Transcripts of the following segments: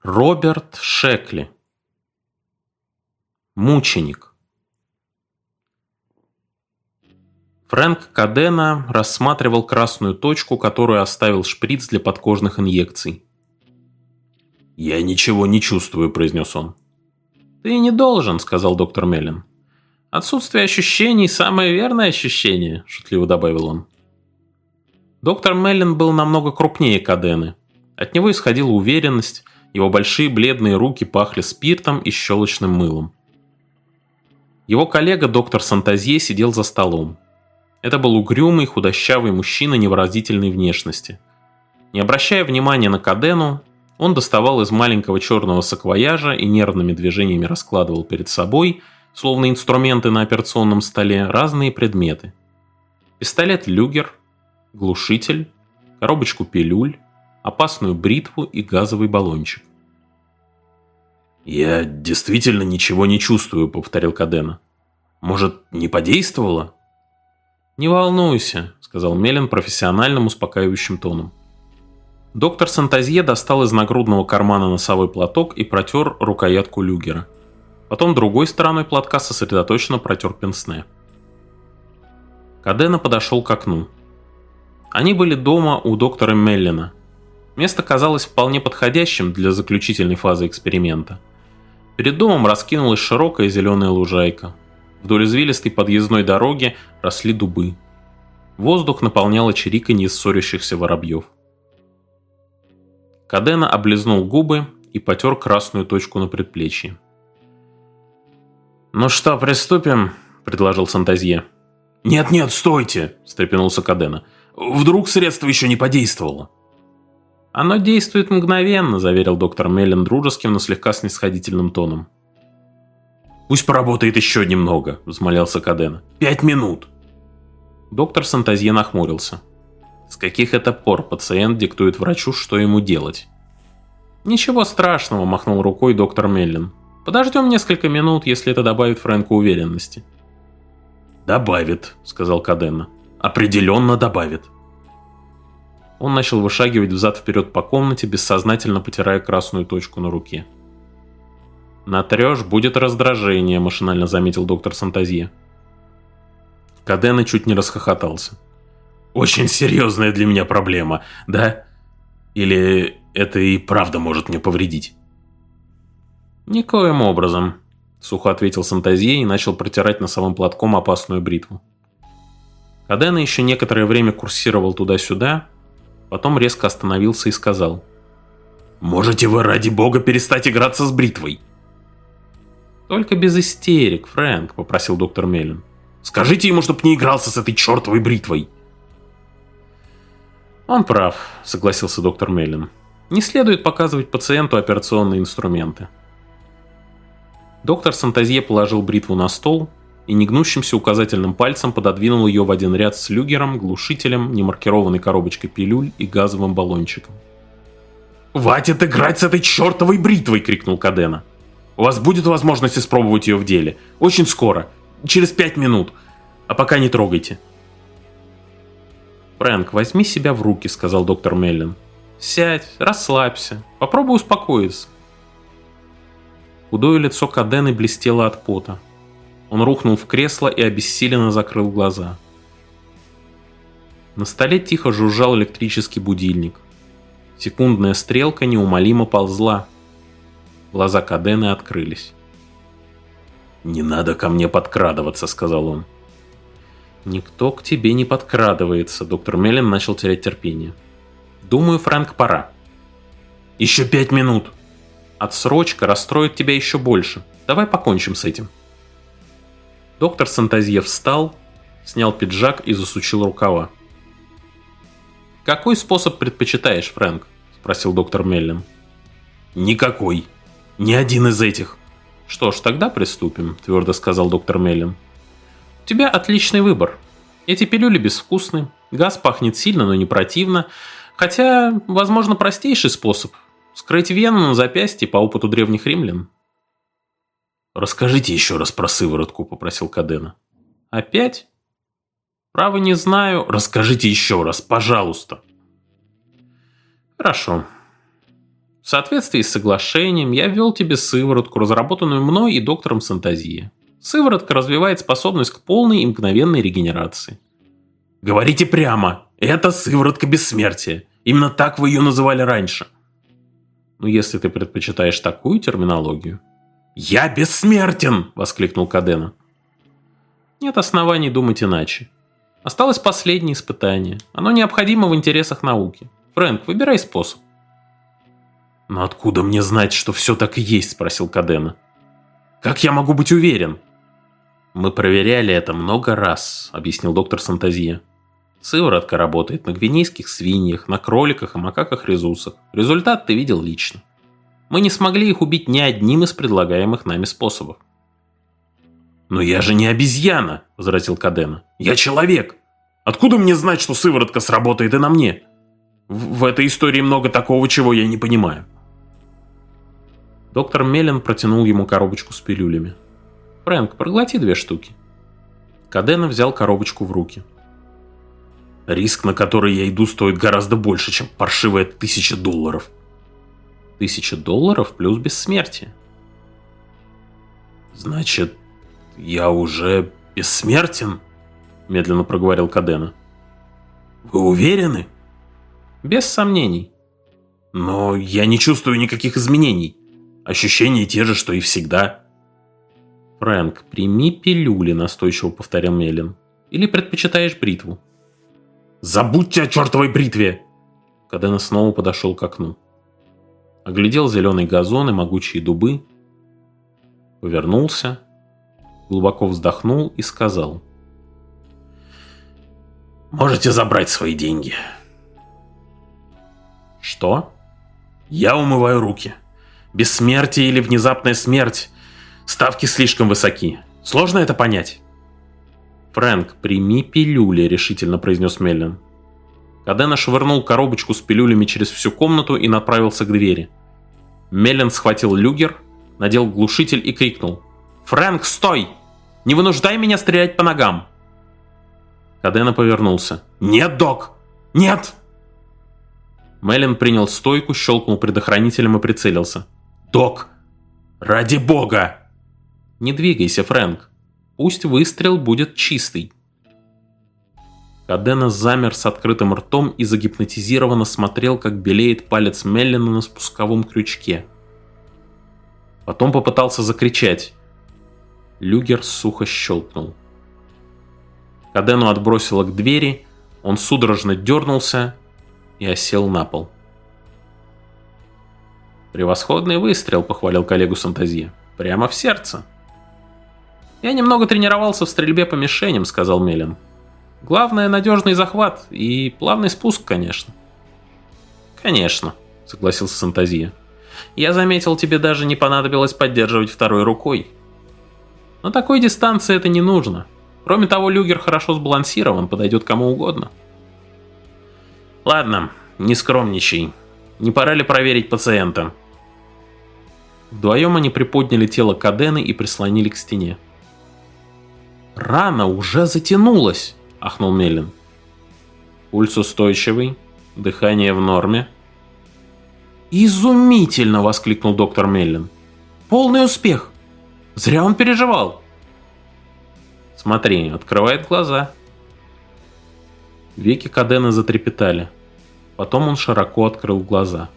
Роберт Шекли. Мученик. Фрэнк Кадена рассматривал красную точку, которую оставил шприц для подкожных инъекций. «Я ничего не чувствую», – произнес он. «Ты не должен», – сказал доктор Меллен. «Отсутствие ощущений – самое верное ощущение», – шутливо добавил он. Доктор Меллен был намного крупнее Кадены. От него исходила уверенность, его большие бледные руки пахли спиртом и щелочным мылом. Его коллега доктор Сантазье сидел за столом. Это был угрюмый, худощавый мужчина невыразительной внешности. Не обращая внимания на Кадену, он доставал из маленького черного саквояжа и нервными движениями раскладывал перед собой, словно инструменты на операционном столе, разные предметы. Пистолет «Люгер», глушитель, коробочку пилюль, опасную бритву и газовый баллончик. «Я действительно ничего не чувствую», — повторил Кадена. «Может, не подействовало?» «Не волнуйся», — сказал Меллен профессиональным успокаивающим тоном. Доктор Сантазье достал из нагрудного кармана носовой платок и протер рукоятку люгера. Потом другой стороной платка сосредоточенно протер пенсне. Кадена подошел к окну. Они были дома у доктора Меллена. Место казалось вполне подходящим для заключительной фазы эксперимента. Перед домом раскинулась широкая зеленая лужайка. Вдоль извилистой подъездной дороги росли дубы. Воздух наполняло чириканье ссорящихся воробьев. Кадена облизнул губы и потер красную точку на предплечье. «Ну что, приступим?» – предложил Сантазье. «Нет-нет, стойте!» – встрепенулся Кадена. «Вдруг средство еще не подействовало?» «Оно действует мгновенно», – заверил доктор Меллен дружеским, но слегка снисходительным тоном. «Пусть поработает еще немного», – взмолялся Кадена. 5 минут!» Доктор Сантазье нахмурился. С каких это пор пациент диктует врачу, что ему делать? «Ничего страшного», – махнул рукой доктор Меллен. «Подождем несколько минут, если это добавит Фрэнку уверенности». «Добавит», – сказал Кадена. «Определенно добавит». Он начал вышагивать взад-вперед по комнате, бессознательно потирая красную точку на руке. «Натрешь, будет раздражение», – машинально заметил доктор Сантазье. Кадена чуть не расхохотался. «Очень серьезная для меня проблема, да? Или это и правда может мне повредить?» «Никоим образом», – сухо ответил Сантазье и начал протирать носовым платком опасную бритву. Кадена еще некоторое время курсировал туда-сюда, потом резко остановился и сказал: «Можете вы, ради бога, перестать играться с бритвой?» «Только без истерик, Фрэнк», – попросил доктор Меллен. «Скажите ему, чтоб не игрался с этой чертовой бритвой». «Он прав», – согласился доктор Меллен. «Не следует показывать пациенту операционные инструменты». Доктор Сантазье положил бритву на стол и негнущимся указательным пальцем пододвинул ее в один ряд с люгером, глушителем, немаркированной коробочкой пилюль и газовым баллончиком. «Хватит играть с этой чертовой бритвой!» – крикнул Кадена. «У вас будет возможность испробовать ее в деле. Очень скоро. Через 5 минут. А пока не трогайте». «Фрэнк, возьми себя в руки», – сказал доктор Меллен. «Сядь, расслабься, попробуй успокоиться». Худое лицо Кадены блестело от пота. Он рухнул в кресло и обессиленно закрыл глаза. На столе тихо жужжал электрический будильник. Секундная стрелка неумолимо ползла. Глаза Кадены открылись. «Не надо ко мне подкрадываться», — сказал он. «Никто к тебе не подкрадывается», — доктор Меллен начал терять терпение. «Думаю, Фрэнк, пора». «Еще 5 минут». «Отсрочка расстроит тебя еще больше. Давай покончим с этим». Доктор Сантазье встал, снял пиджак и засучил рукава. «Какой способ предпочитаешь, Фрэнк?» – спросил доктор Меллен. «Никакой. Ни один из этих». «Что ж, тогда приступим», – твердо сказал доктор Меллен. «У тебя отличный выбор. Эти пилюли безвкусны, газ пахнет сильно, но не противно, хотя, возможно, простейший способ – скрыть вену на запястье по опыту древних римлян». «Расскажите еще раз про сыворотку», – попросил Кадена. «Опять?» «Право не знаю. Расскажите еще раз, пожалуйста». «Хорошо. В соответствии с соглашением я ввел тебе сыворотку, разработанную мной и доктором Сантазия. Сыворотка развивает способность к полной и мгновенной регенерации. Говорите прямо, это сыворотка бессмертия. Именно так вы ее называли раньше. Ну, если ты предпочитаешь такую терминологию. «Я бессмертен!» – воскликнул Кадена. Нет оснований думать иначе. Осталось последнее испытание. Оно необходимо в интересах науки. Фрэнк, выбирай способ. «Но откуда мне знать, что все так и есть?» – спросил Кадена. «Как я могу быть уверен?» «Мы проверяли это много раз», – объяснил доктор Сантазия. «Сыворотка работает на гвинейских свиньях, на кроликах и макаках-резусах. Результат ты видел лично. Мы не смогли их убить ни одним из предлагаемых нами способов». «Но я же не обезьяна», – возразил Кадена. «Я человек. Откуда мне знать, что сыворотка сработает и на мне? В этой истории много такого, чего я не понимаю». Доктор Меллен протянул ему коробочку с пилюлями. «Фрэнк, проглоти 2 штуки». Кадена взял коробочку в руки. «Риск, на который я иду, стоит гораздо больше, чем паршивая $1000. $1000 плюс бессмертие». «Значит, я уже бессмертен?» – медленно проговорил Кадена. «Вы уверены?» «Без сомнений». «Но я не чувствую никаких изменений. Ощущения те же, что и всегда». «Фрэнк, прими пилюли», – настойчиво повторял Меллен. «Или предпочитаешь бритву?» «Забудьте о чертовой бритве!» Кадена снова подошел к окну. Оглядел зеленый газон и могучие дубы. Повернулся, глубоко вздохнул и сказал: «Можете забрать свои деньги». «Что?» «Я умываю руки. Бессмертие или внезапная смерть. Ставки слишком высоки. Сложно это понять?» «Фрэнк, прими пилюли», — решительно произнес Меллен. Кадена швырнул коробочку с пилюлями через всю комнату и направился к двери. Меллен схватил люгер, надел глушитель и крикнул: «Фрэнк, стой! Не вынуждай меня стрелять по ногам!» Кадена повернулся. «Нет, док! Нет!» Меллен принял стойку, щелкнул предохранителем и прицелился. «Док! Ради бога!» «Не двигайся, Фрэнк. Пусть выстрел будет чистый». Кадена замер с открытым ртом и загипнотизированно смотрел, как белеет палец Меллена на спусковом крючке. Потом попытался закричать. Люгер сухо щелкнул. Кадену отбросило к двери, он судорожно дернулся и осел на пол. «Превосходный выстрел», — похвалил коллегу Сантазия. «Прямо в сердце». «Я немного тренировался в стрельбе по мишеням», — сказал Меллен. «Главное — надежный захват и плавный спуск, конечно». «Конечно», — согласился Сантазия. «Я заметил, тебе даже не понадобилось поддерживать второй рукой. На такой дистанции это не нужно. Кроме того, люгер хорошо сбалансирован, подойдет кому угодно». «Ладно, не скромничай. Не пора ли проверить пациента?» Вдвоем они приподняли тело Кадены и прислонили к стене. «Рана уже затянулась», — ахнул Меллен. «Пульс устойчивый, дыхание в норме». «Изумительно!» — воскликнул доктор Меллен. «Полный успех! Зря он переживал!» «Смотри, открывает глаза». Веки Кадены затрепетали. Потом он широко открыл глаза.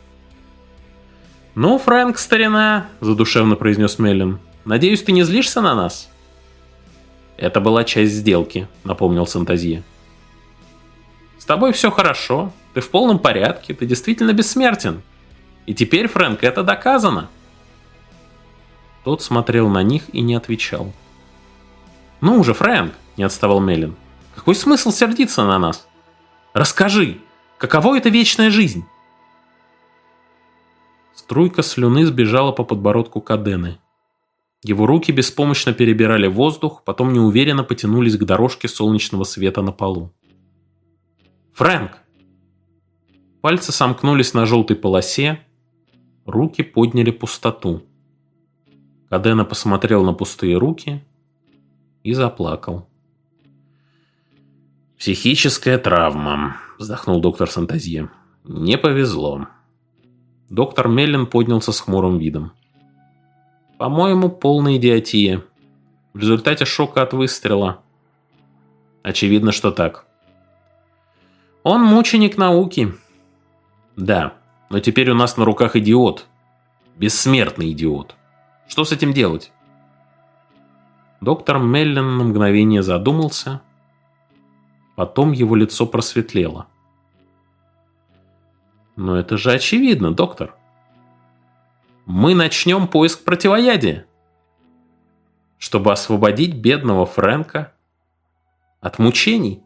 «Ну, Фрэнк, старина», — задушевно произнес Меллен, — «надеюсь, ты не злишься на нас?» «Это была часть сделки», — напомнил Сантазия. «С тобой все хорошо, ты в полном порядке, ты действительно бессмертен. И теперь, Фрэнк, это доказано». Тот смотрел на них и не отвечал. «Ну уже, Фрэнк», — не отставал Меллен, — «какой смысл сердиться на нас? Расскажи, каково это вечная жизнь?» Струйка слюны сбежала по подбородку Кадены. Его руки беспомощно перебирали воздух, потом неуверенно потянулись к дорожке солнечного света на полу. «Фрэнк!» Пальцы сомкнулись на желтой полосе, руки подняли пустоту. Кадена посмотрел на пустые руки и заплакал. «Психическая травма», — вздохнул доктор Сантазия. «Не повезло». Доктор Меллен поднялся с хмурым видом. По-моему, полная идиотия. В результате шока от выстрела. Очевидно, что так. Он мученик науки. Да, но теперь у нас на руках идиот. Бессмертный идиот. Что с этим делать? Доктор Меллен на мгновение задумался. Потом его лицо просветлело. Но это же очевидно, доктор. Мы начнем поиск противоядия, чтобы освободить бедного Фрэнка от мучений.